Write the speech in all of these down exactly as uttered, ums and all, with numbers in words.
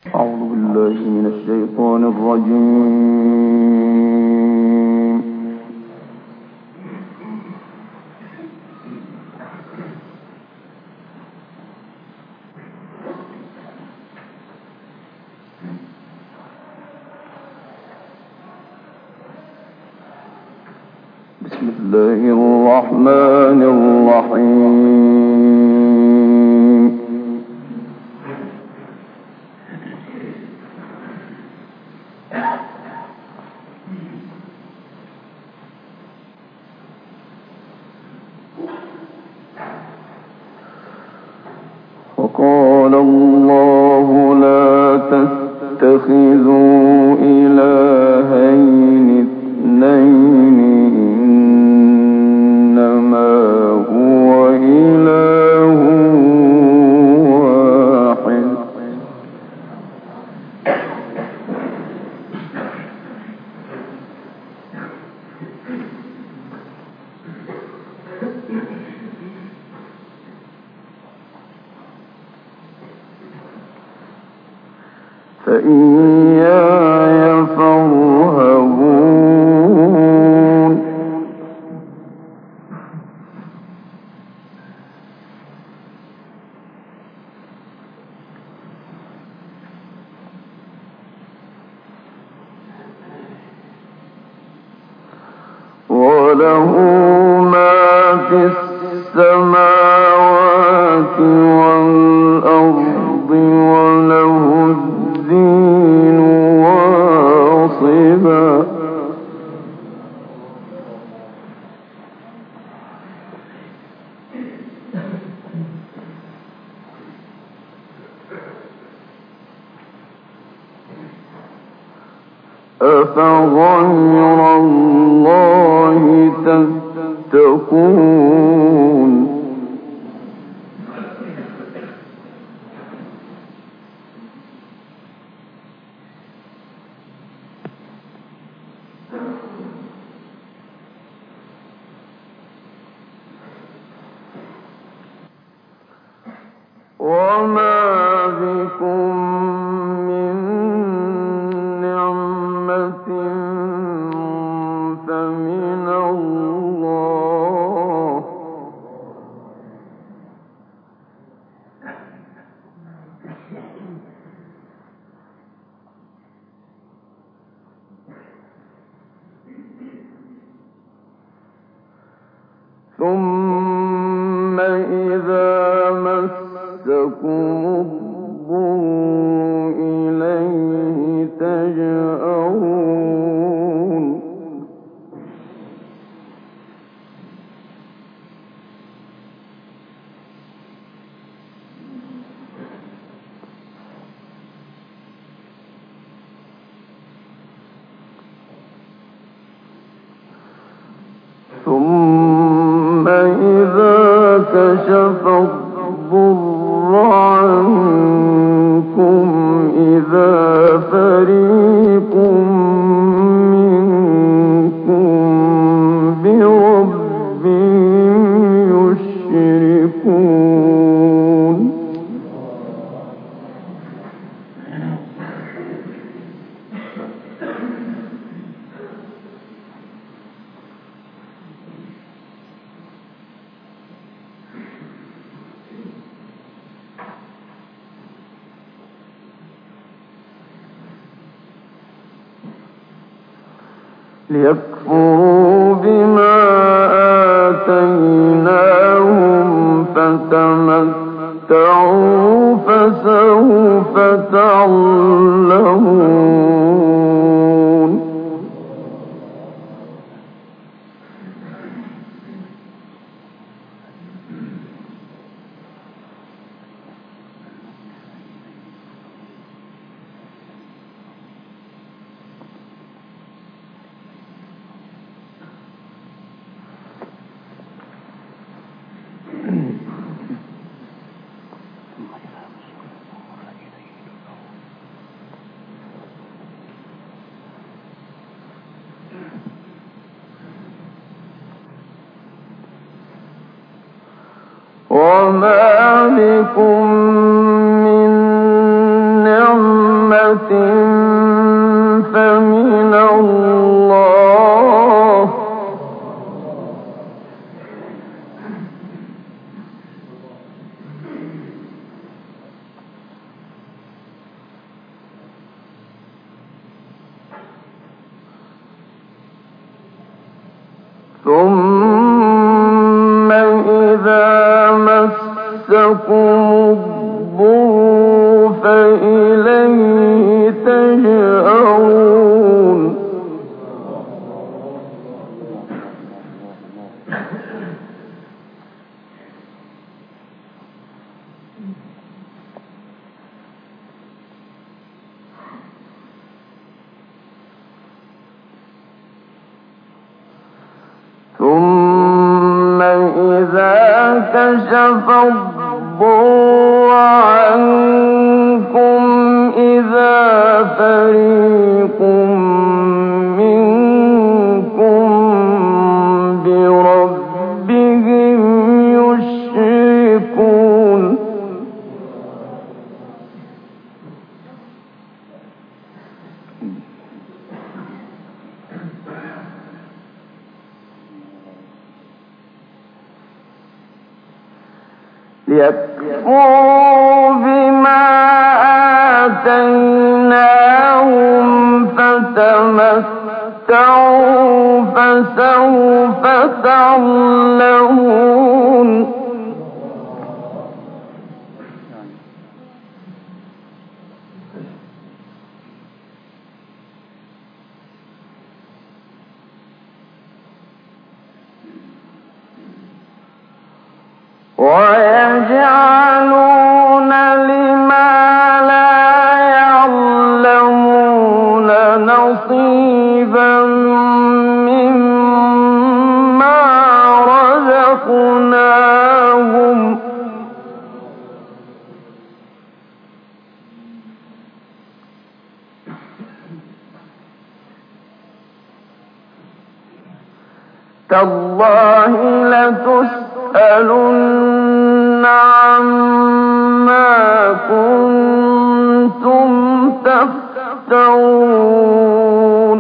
أعوذ بالله من الشيطان الرجيم. بسم الله الرحمن الرحيم. وقال الله لا تتخذوا إلهين اثنين إنما هو إله واحد فإياي فارهبون. وله ما في السماوات والأرض وله الدين واصبا. أفغير الله تتقون. وما بكم من نعمة فمن الله. ثم إذا مسكم الضر إليه تجأرون. ثم إذا كشف الضر عنكم إذا فريق منكم بربهم يشركون. ليكفروا بما آتيناهم فتمتعوا فسوف تعلمون. وما بكم من نعمة فمن الله ثم إذا مسكم الضر فإليه تجأرون ثم إذا كشف الضر عنكم إذا فريق منكم بربهم يشركون ليكفروا بما آتيناهم فتمتعوا فسوف تعلمون ويجعلون لما لا يعلمون نصيبا مما رزقناهم تالله لتسألن عما كنتم تفترون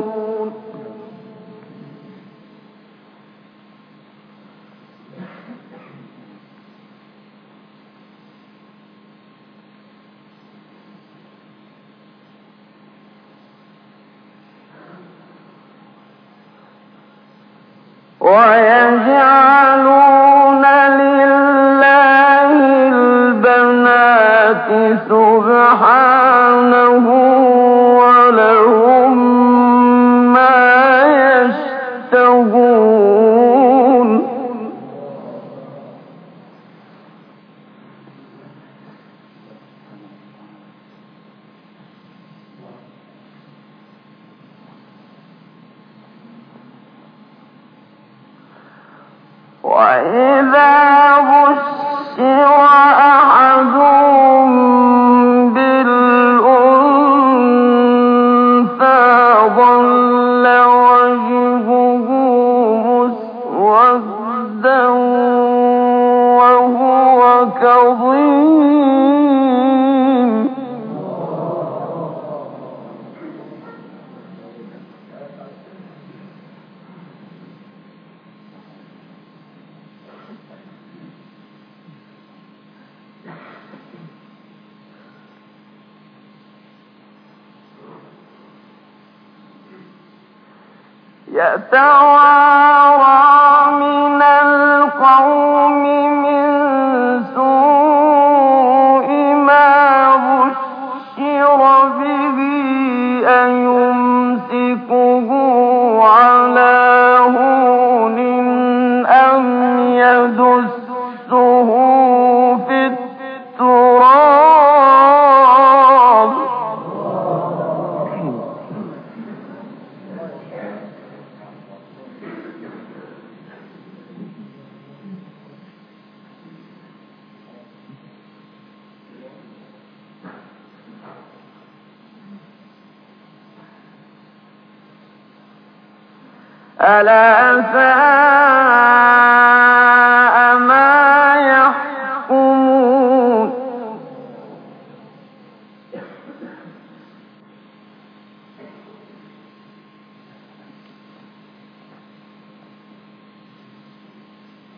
ويجعلون لله البنات سبحانه ولهم ما يشتهون وإذا بشر أحدهم بالأنثى ظل وجهه مسودا وهو كظيم يتوارى من القوم من سوء ما بشر به أيمسكه على هون أم يدسه في التراب ألا ساء ما يحكمون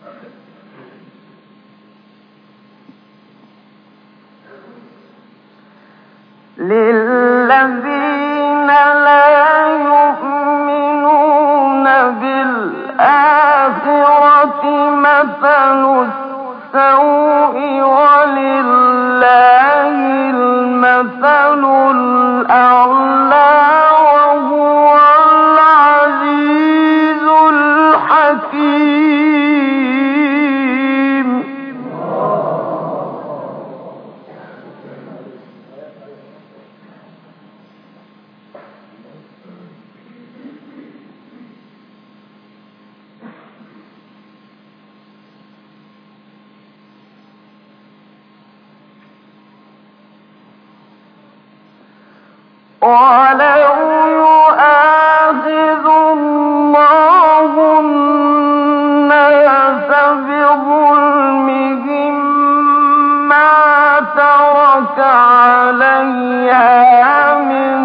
للذين لا يؤمنون بالآخرة مثل السوء ولله المثل الأعلى وهو العزيز الحكيم. ولو يؤاخذ الله الناس بظلمهم ما ترك عليها من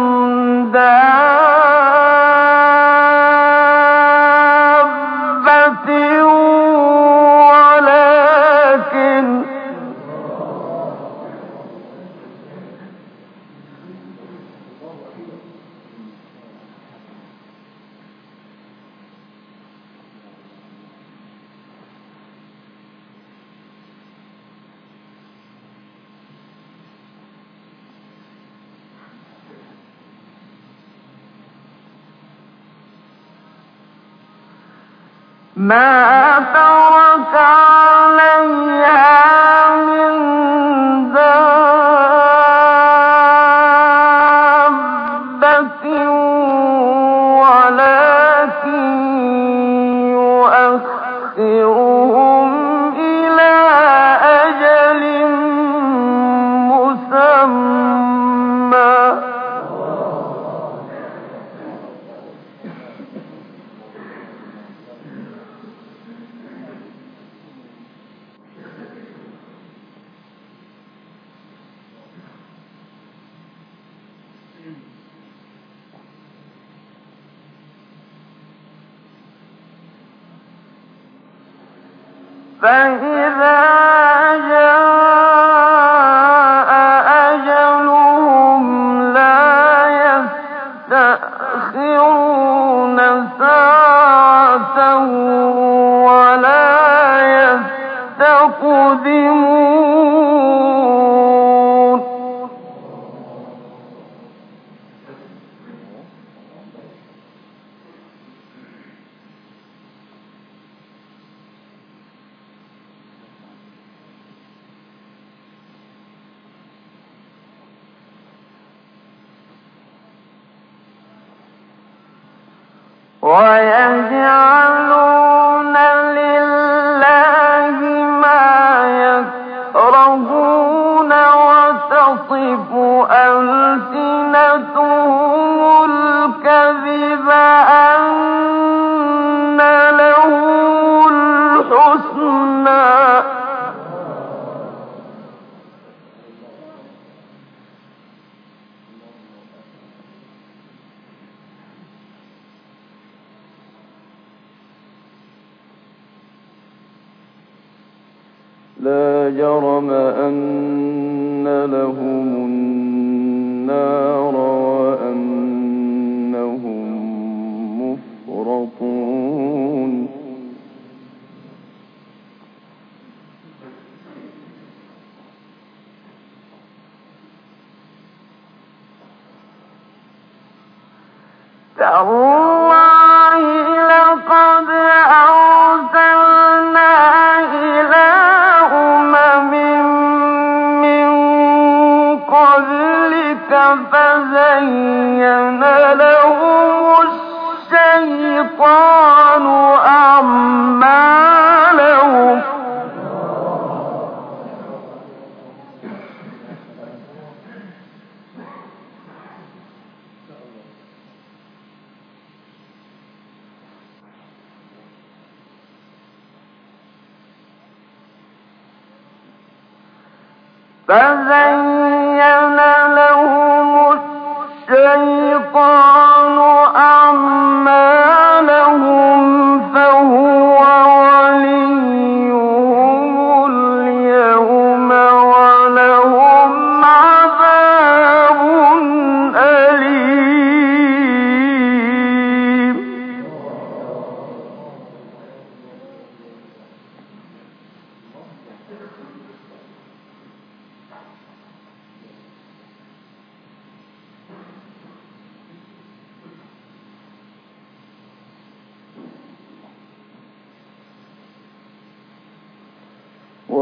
دابة ولكن ما ترك عليها من دابة ولكن يؤخرهم إلى أجل مسمى. فإذا جاء أجلهم لا يستأخرون ساعة ولا يستقدمون. ويجعلون لله ما يكرهون وتصف ألسنتهم الكذب أن لهم الحسنى. لا جرم أن لهم النار وأنهم مفرطون. تالله لقد أرسلنا إلى فزين لهم الشيطان أعمالهم فزين لهم الشيطان أعمالهم فهو وليهم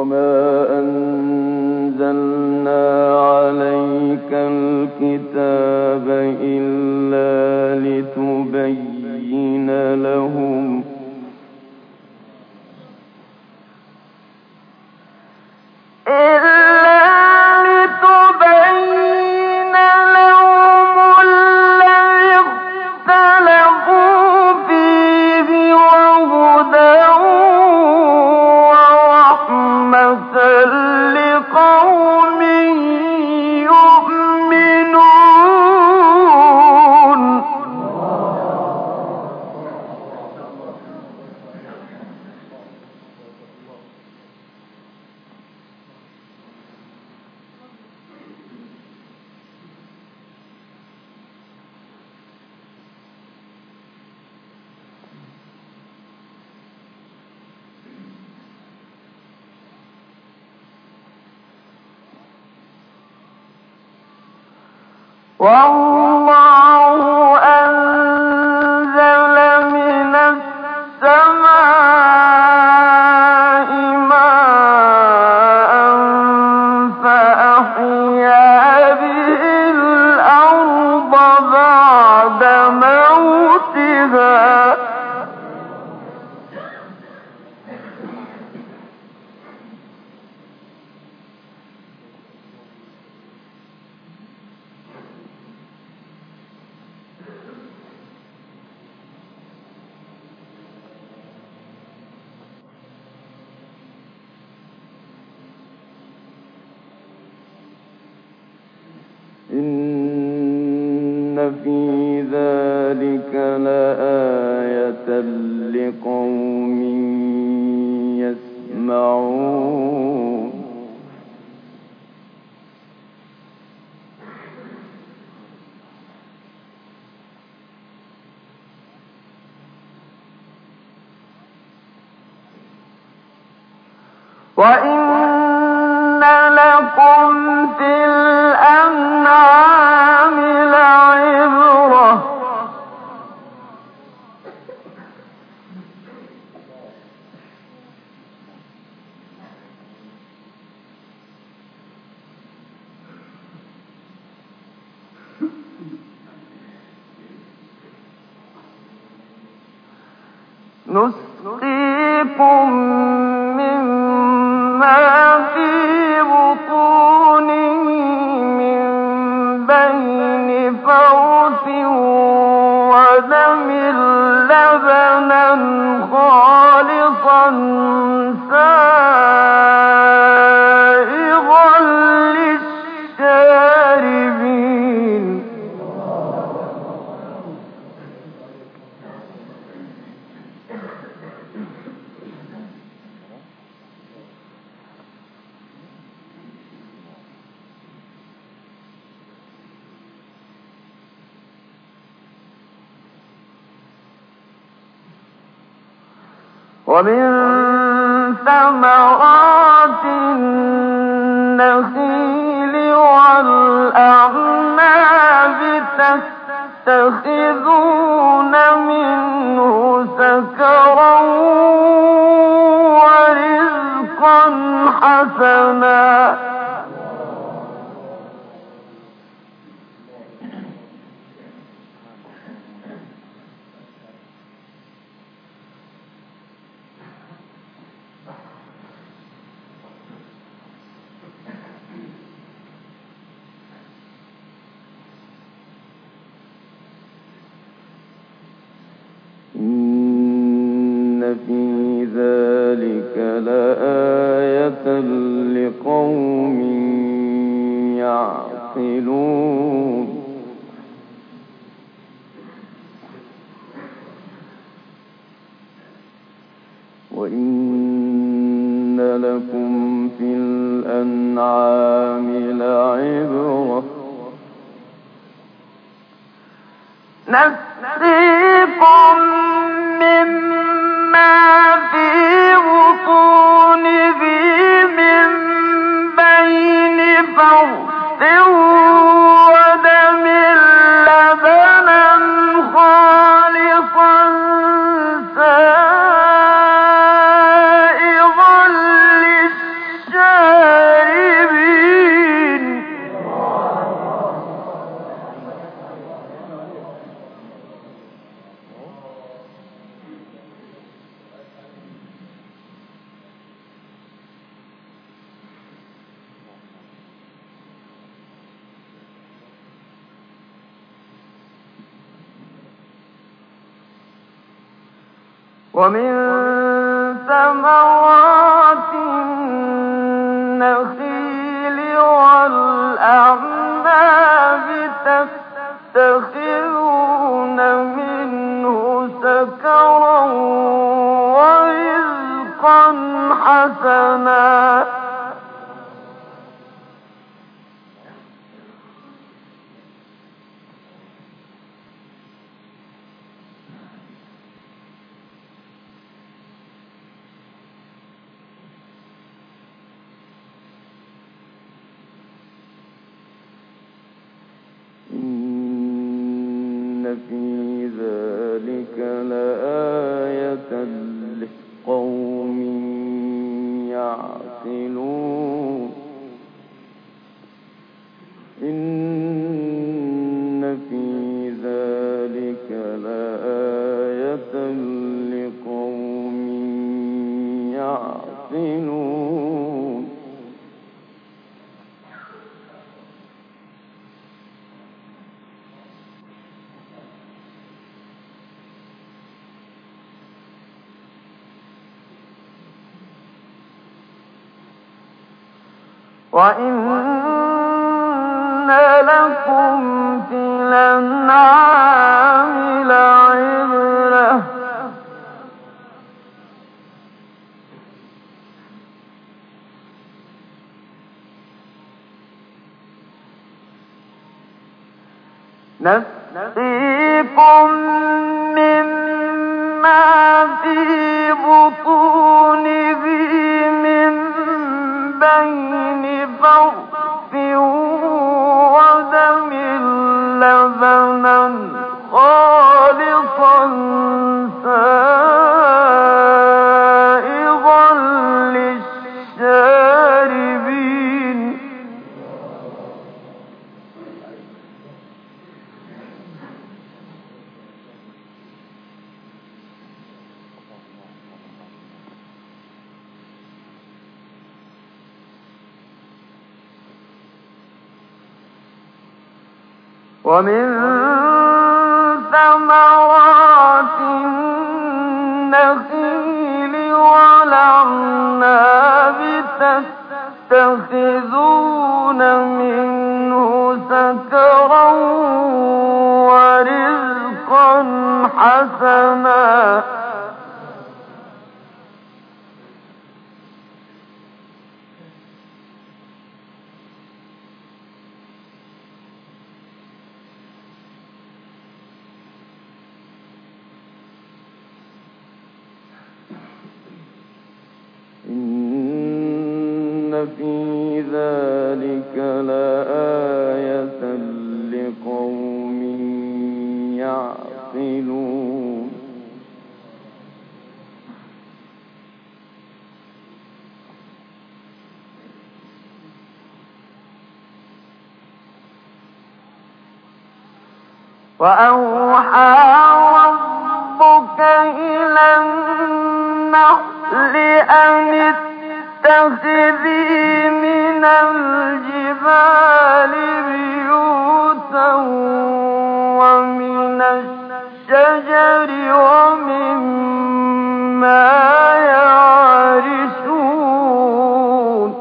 وما أنزلنا عليك الكتاب إلا لتبين لهم والله أنزل من السماء ماء فأحيا به الأرض بعد موتها إن في ذلك لآية لقوم يسمعون وإن لكم في الأنعام لعبرة نسقيكم مما في بطونه من بين فرث ودم لبنا خالصا سائغا للشاربين ومن ثمرات النخيل والأعناب تتخذون منه سكرا ورزقا حسنا إن في ذلك لآية لقوم يعقلون وإن لكم في الأنعام لعبرة نسقيكم مما في بطونه من بين فرث ودم لبنا خالصا سائغا ومن ثمرات النخيل والأعناب تتخذون منه سكرا ورزقا حسنا إن في ذلك لآية لقوم يعقلون إن في ذلك لآية لقوم يعقلون وَإِنَّ لَكُمْ فِي الْأَنْعَامِ لَعِبْرَةً ۖ نسقيكم مما في بطونه من بين فرث ودم لبنا خالصا سائغا للشاربين ومن ثمرات النخيل والأعناب تتخذون منه سكرا ورزقا حسنا إن في ذلك لآية لقوم يعقلون وأوحى ربك إلى النحل أن اتخذي من الجبال بيوتا ومن الشجر ومما يعرشون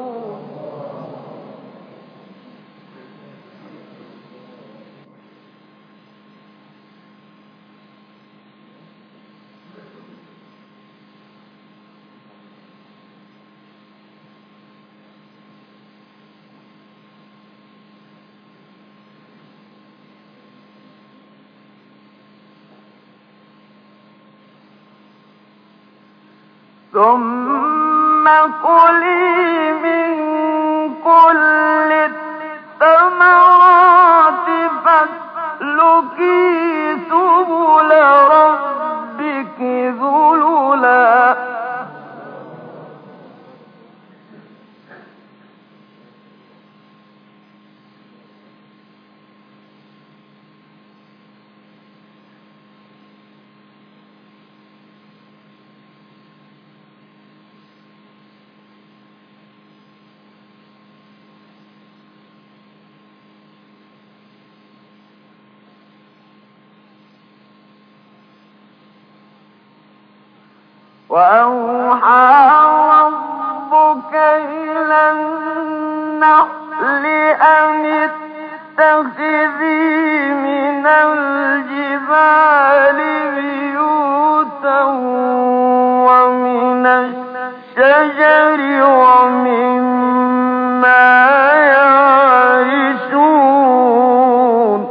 ثم كلي من كل الثمرات فاسلكي سبل ربك ذللا وأوحى ربك إلى النحل أن اتخذي من الجبال بيوتا ومن الشجر ومما يعرشون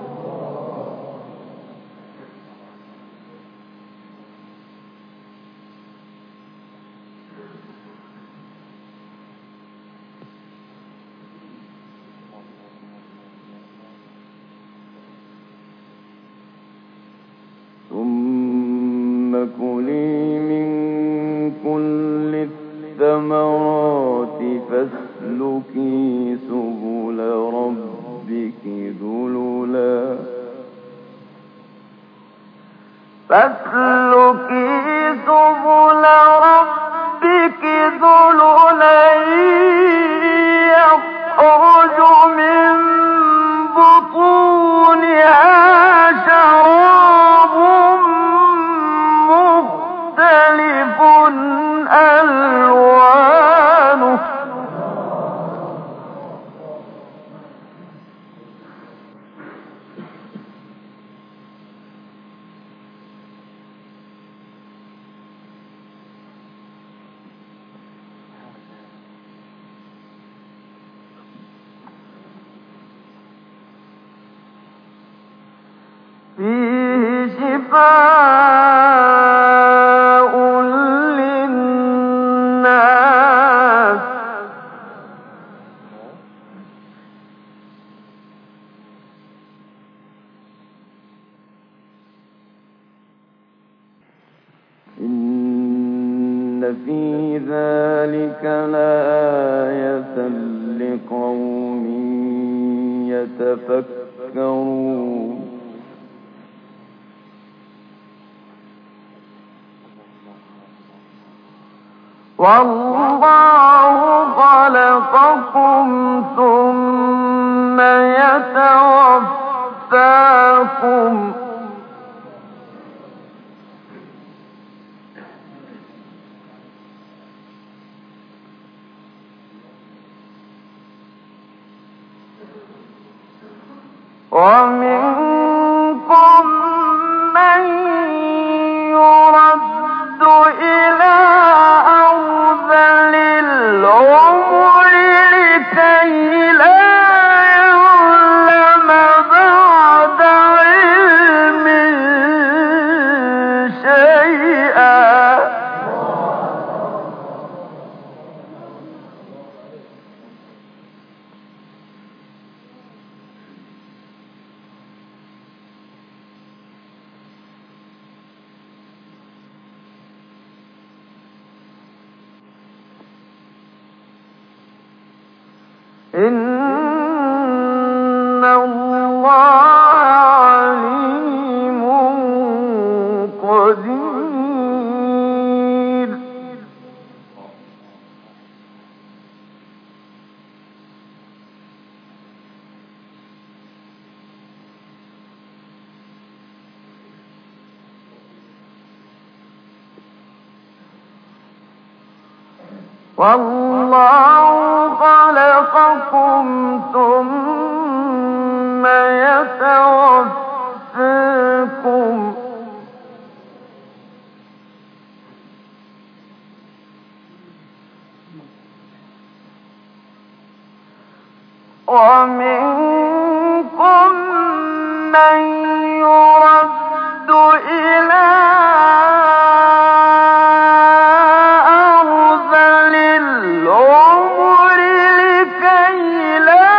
ثم كلي من كل الثمرات فاسلكي سبل ربك ذللا فاسلكي سبل ربك ذللا يخرج من بطونها شراب مختلف ألوانه فيه شفاء للناس إن في ذلك لآية لقوم يتفكرون والله خلقكم ثم يتوفاكم ومنكم من يرد إلى أرذل العمر لكي لا يعلم بعد علم شيئا إن الله عليم قدير والله خلقكم ثم يتوفاكم ومنكم من يرد إلى أرذل العمر لكي لا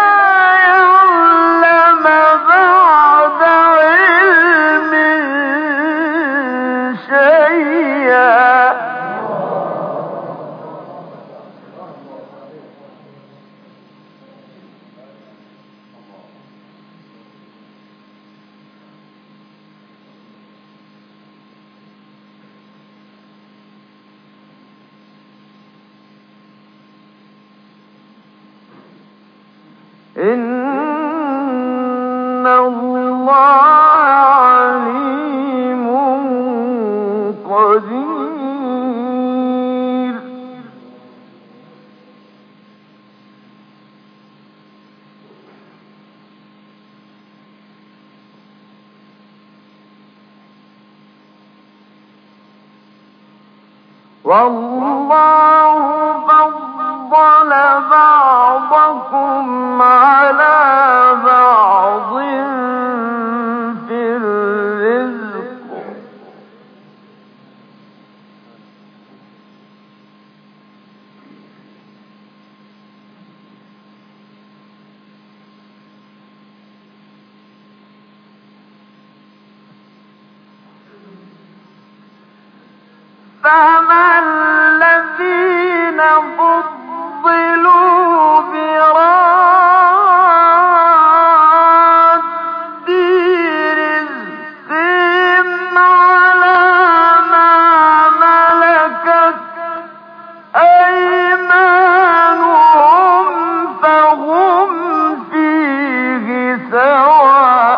يعلم بعد علم شيئا إن الله عليم قدير والله فضل بعضكم على بعض في الرزق فما الذين فضلوا براد رزقهم على ما ملكت أيمانهم فهم فيه سواء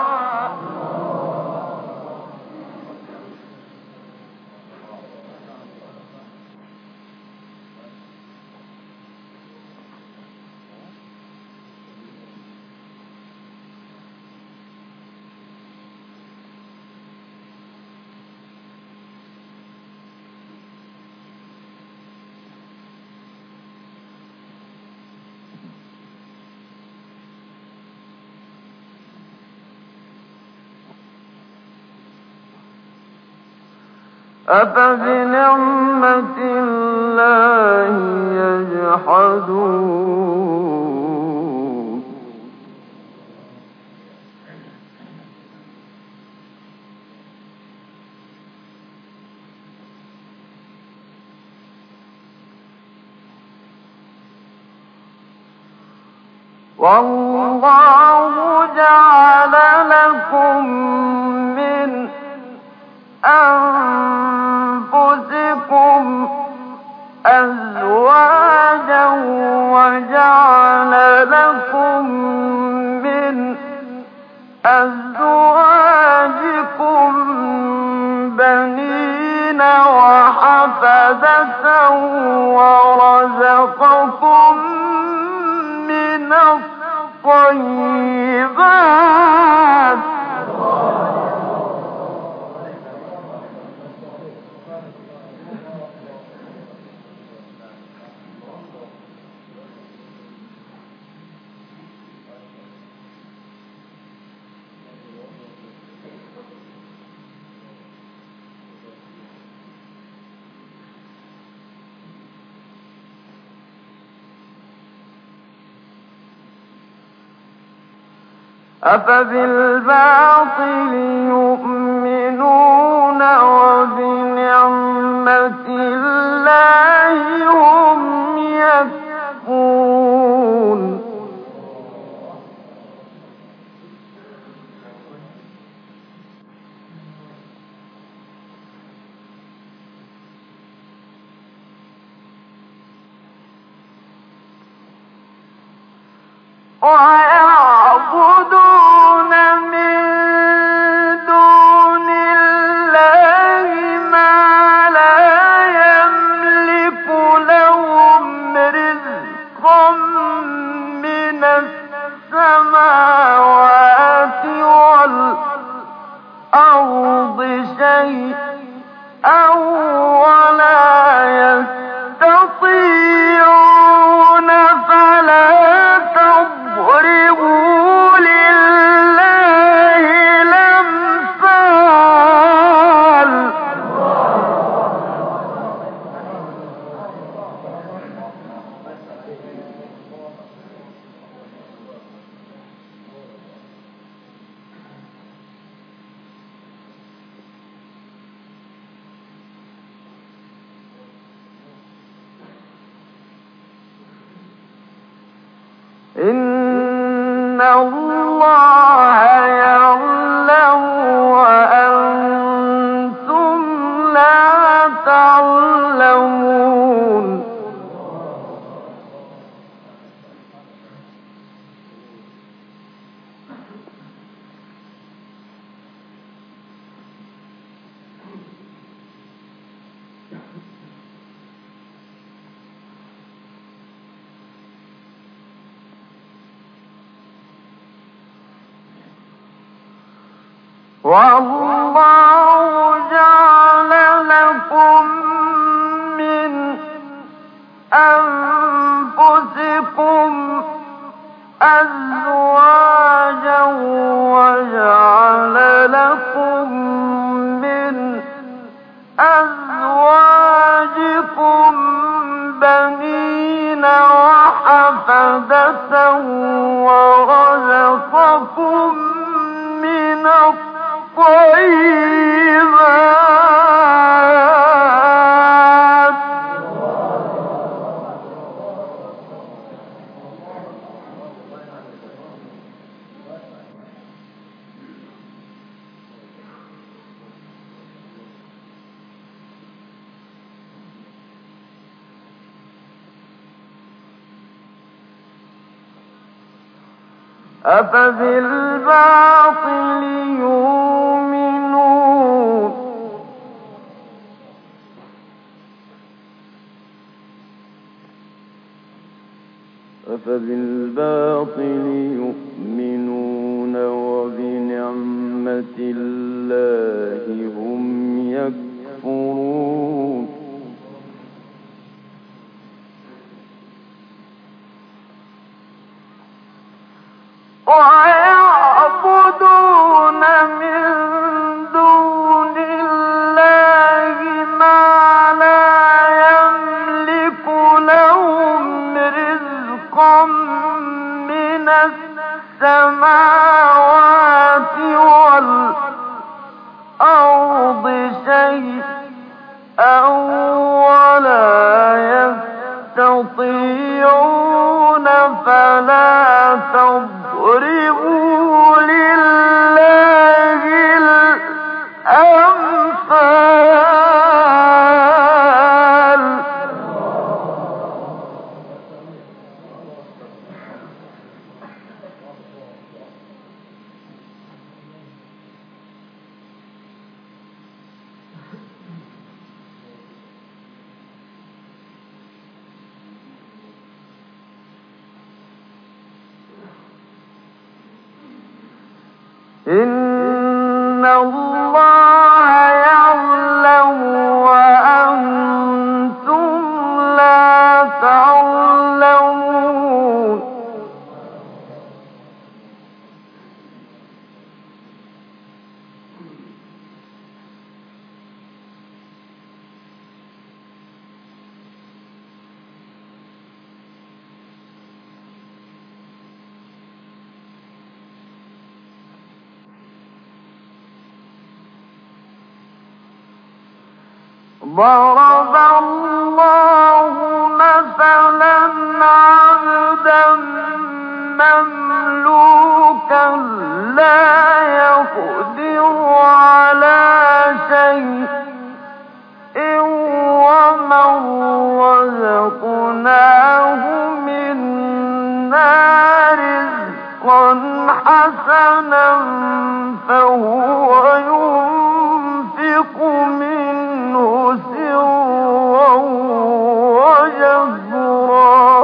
أفبنعمة الله يجحدون والله جعل لكم من أنفسكم أزواجا وجعل لكم من أزواجكم بنين وحفدة ورزقكم من الطيبات أفبالباطل يؤمنون وبنعمة الله هم يكفرون ويعبدون من دون الله ما لا يملك لهم رزقا من السماوات والأرض شيئا ولا يستطيعون فلا تضربوا لله الأمثال إن الله يعلم وأنتم لا تعلمون والله جعل لكم من الطيبات أفبالباطل يؤمنون أفبالباطل يؤمنون وبنعمة الله هم يكفرون ويعبدون من دون الله ما لا يملك لهم رزقا من السماوات والأرض شيئا ولا يستطيعون فلا تضربوا لله الأمثال إن الله يعلم وأنتم لا تعلمون ضرب الله مثلا عبدا مملوكا لا يقدر على شيء ومن رزقناه منا رزقا حسنا فهو ينفق منه سرا وجهرا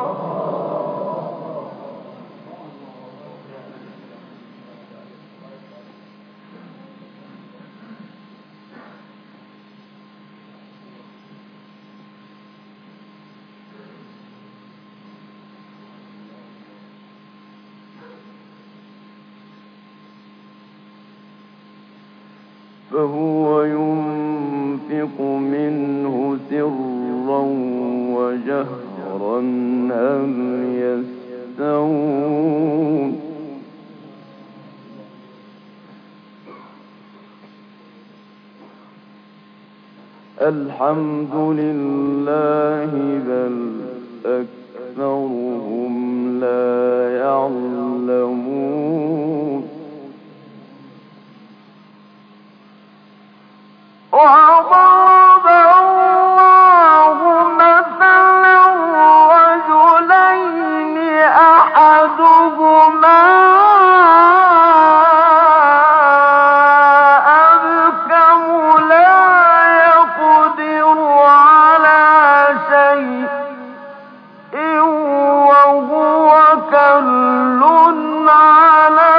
فهو ينفق منه سرا وجهرا هل يستوون الحمد لله بل أكثرهم لا يعلمون وضرب الله مثلا رجلين أحدهما أبكم لا يقدر على شيء وهو كل على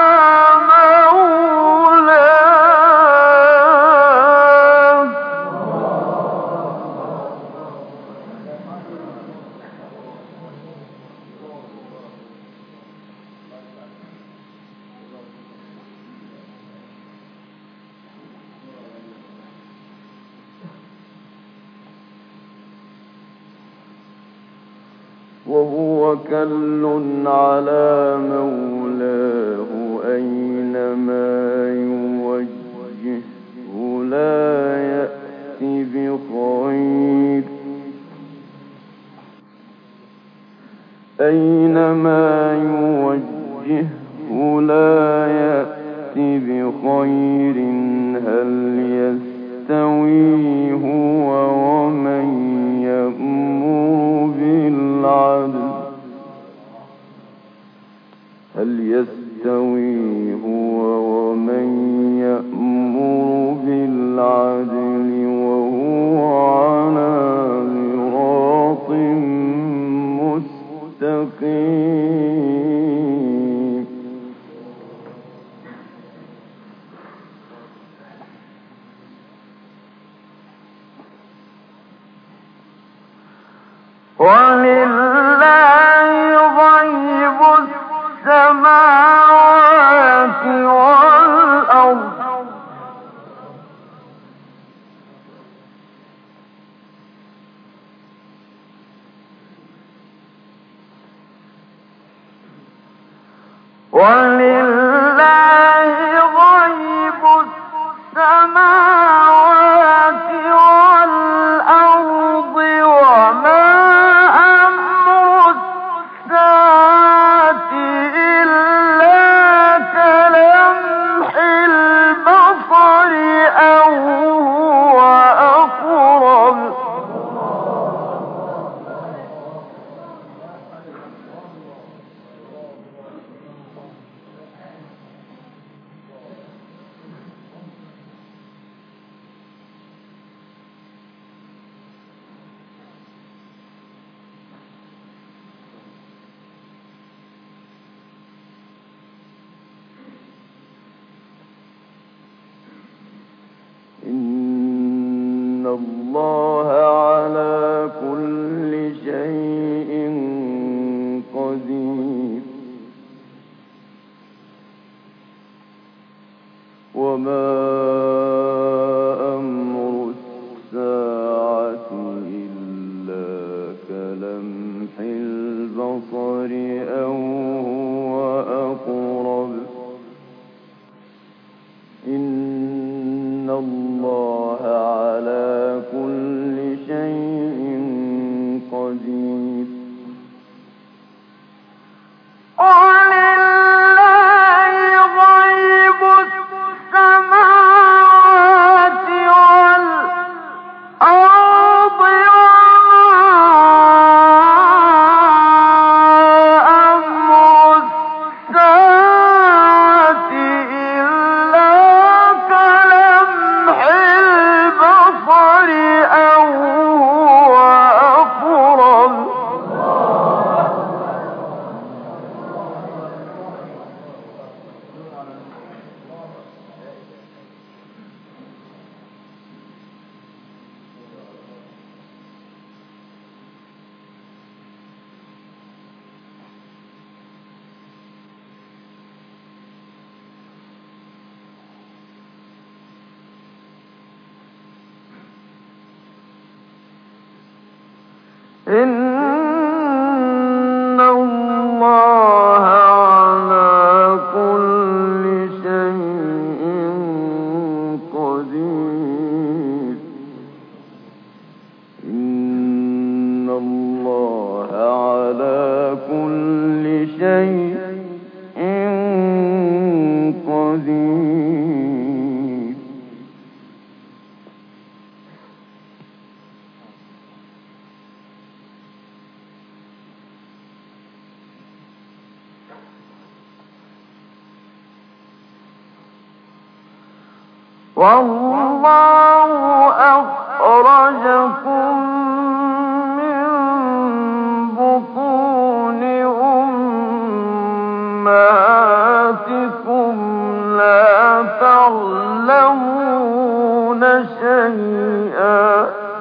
وهو كل على مولاه أينما يوجه بصير هل يستوي هو ومن يأمر بالعدل هل يستوي هو ومن يأمر بالعدل وهو على صراط مستقيم ولله غيب السماوات والأرض ولله غيب السماوات والأرض وما أمر الساعة إلا كلمح البصر أو هو أقرب إن الله على كل شيء قدير وما أمر الساعة إلا كلمح البصر أو هو أقرب إن الله على كل شيء قدير ولله غيب السماوات والأرض وما أمر الساعة إلا كلمح البصر أو هو أقرب إن الله على كل شيء قدير إن الله على كل شيء قدير والله أخرجكم من بطون أمهاتكم لا تعلمون شيئا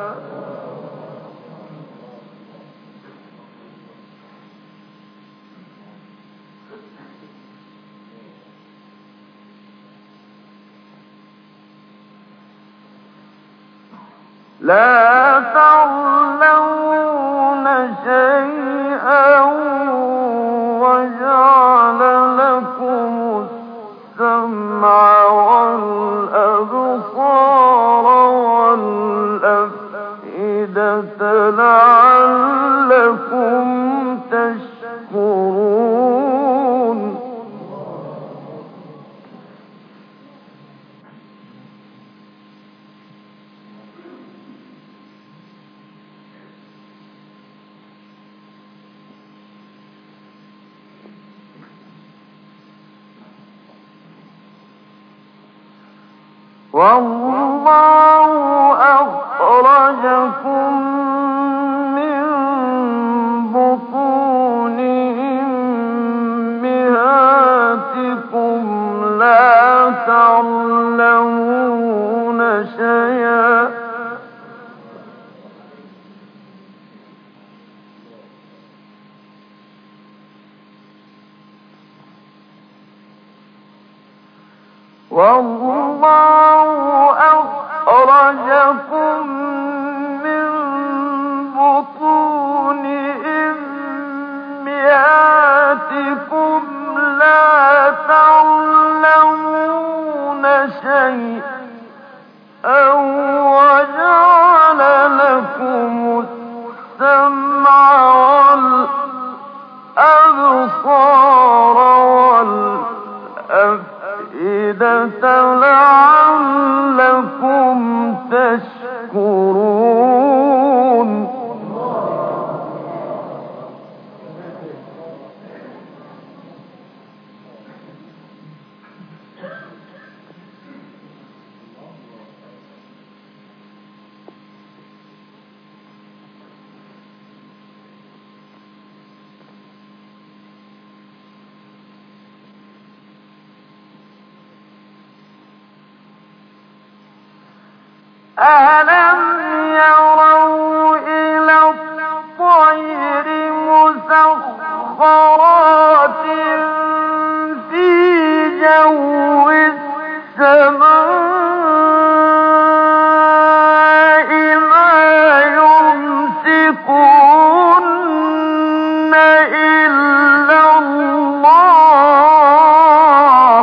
لا تعلمون شيئا وجعل لكم السمع والأبصار والأفئدة لعلكم تشكرون. والله أخرجكم من بطون أمهاتكم لا تعلمون شيئا والله أخرجكم من بطون أمهاتكم لا تعلمون شيئا وجعل لكم السمع والأبصار والأفئدة لعلكم تشكرون أَلَمْ يَرَوْا إِلَى الطَّيْرِ مُسَخَّرَاتٍ فِي جَوِّ السَّمَاءِ مَا يُمْسِكُهُنَّ إِلَّا اللَّهُ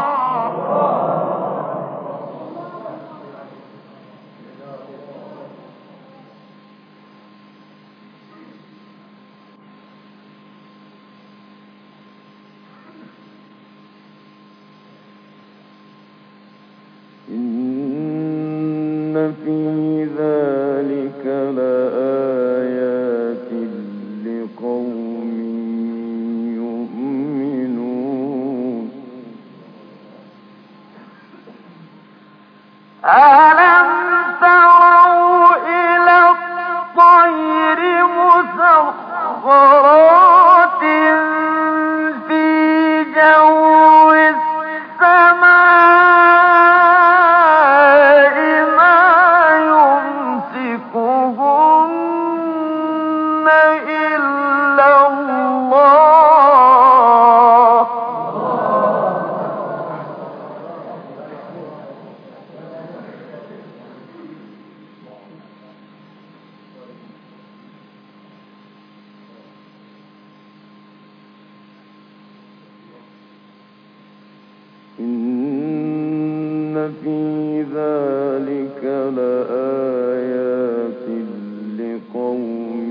إِنَّ فِي ذَلِكَ لَآيَاتٍ لِقَوْمٍ يُؤْمِنُونَ أَلَمْ تَرَوْا إِلَى الطَّيْرِ مُسَخَّرَاتٍ فِي جَوِّ السَّمَاءِ مَا يُمْسِكُهُنَّ إِلَّا اللَّهُ إِنَّ فِي ذَلِكَ لَآيَاتٍ لِقَوْمٍ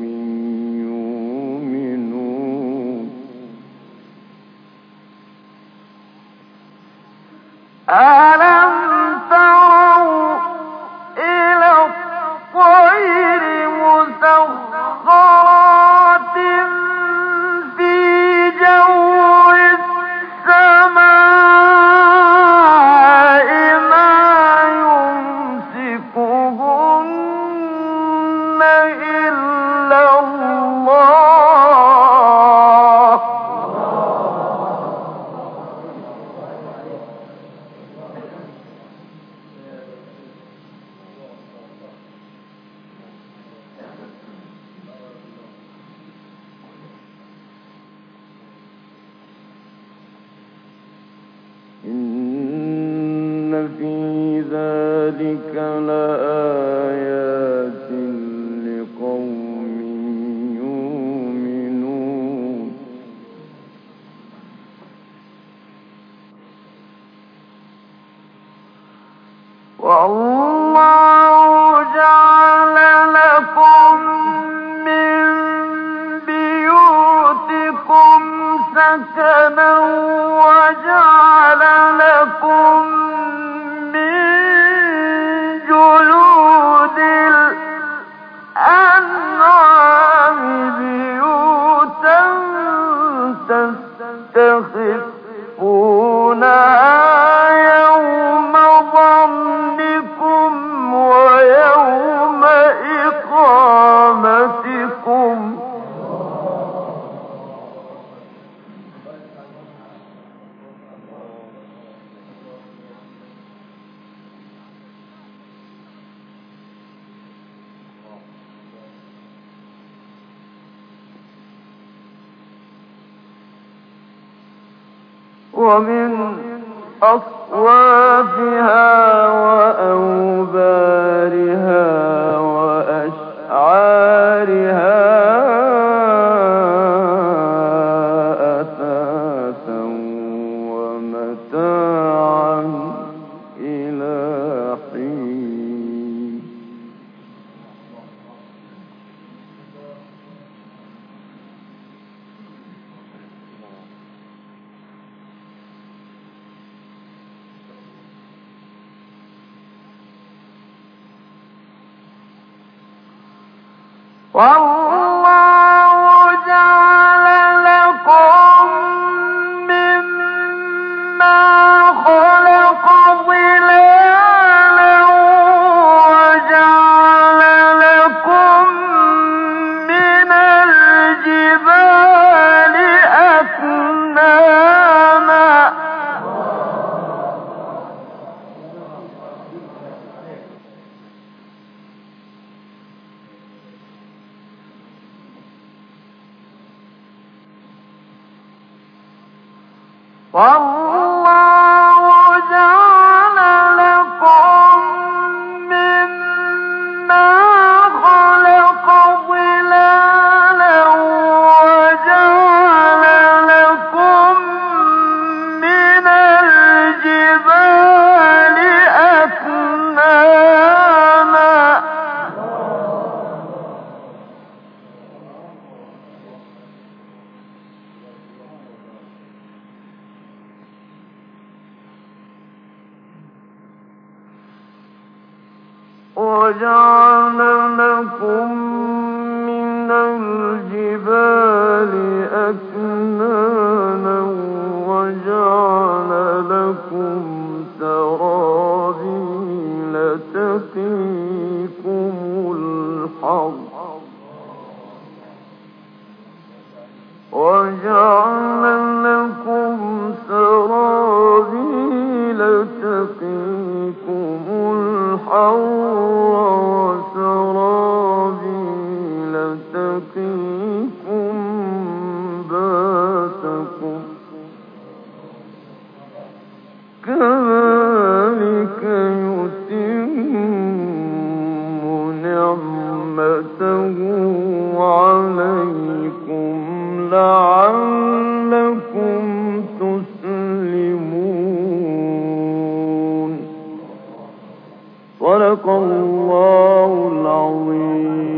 يُؤْمِنُونَ أَلَمْ تَرَوْا إِلَى الطَّيْرِ مُسَخَّرَاتٍ فِي جَوِّ السَّمَاءِ مَا يُمْسِكُهُنَّ إِلَّا اللَّهُ إِنَّ فِي ذَلِكَ لَآيَاتٍ لِقَوْمٍ يُؤْمِنُونَ وَاللَّهُ جَعَلَ لَكُم مِّن بُيُوتِكُمْ سَكَنًا وَجَعَلَ لَكُم مِّن جُلُودِ الْأَنْعَامِ بُيُوتًا تَسْتَخِفُونَهَا يَوْمَ ظَعْنِكُمْ ومن أصوافها وأوبارها وأشعارها أثاثا ومتاعا إلى حين. والله جعل لكم مما خلق ظلالا وجعل لكم من الجبال أكنانا والله جعل لكم مما خلق ظلالا وجعل لكم من الجبال أكنانا وجعل لكم من الجبال أكنانا وجعل لكم سرابيل تقيكم الحر وجعل لكم سرابيل تقيكم الحر وسرابيل تقيكم باسكم كذلك يتم نعمته عليكم لعلكم تسلمون. صدق الله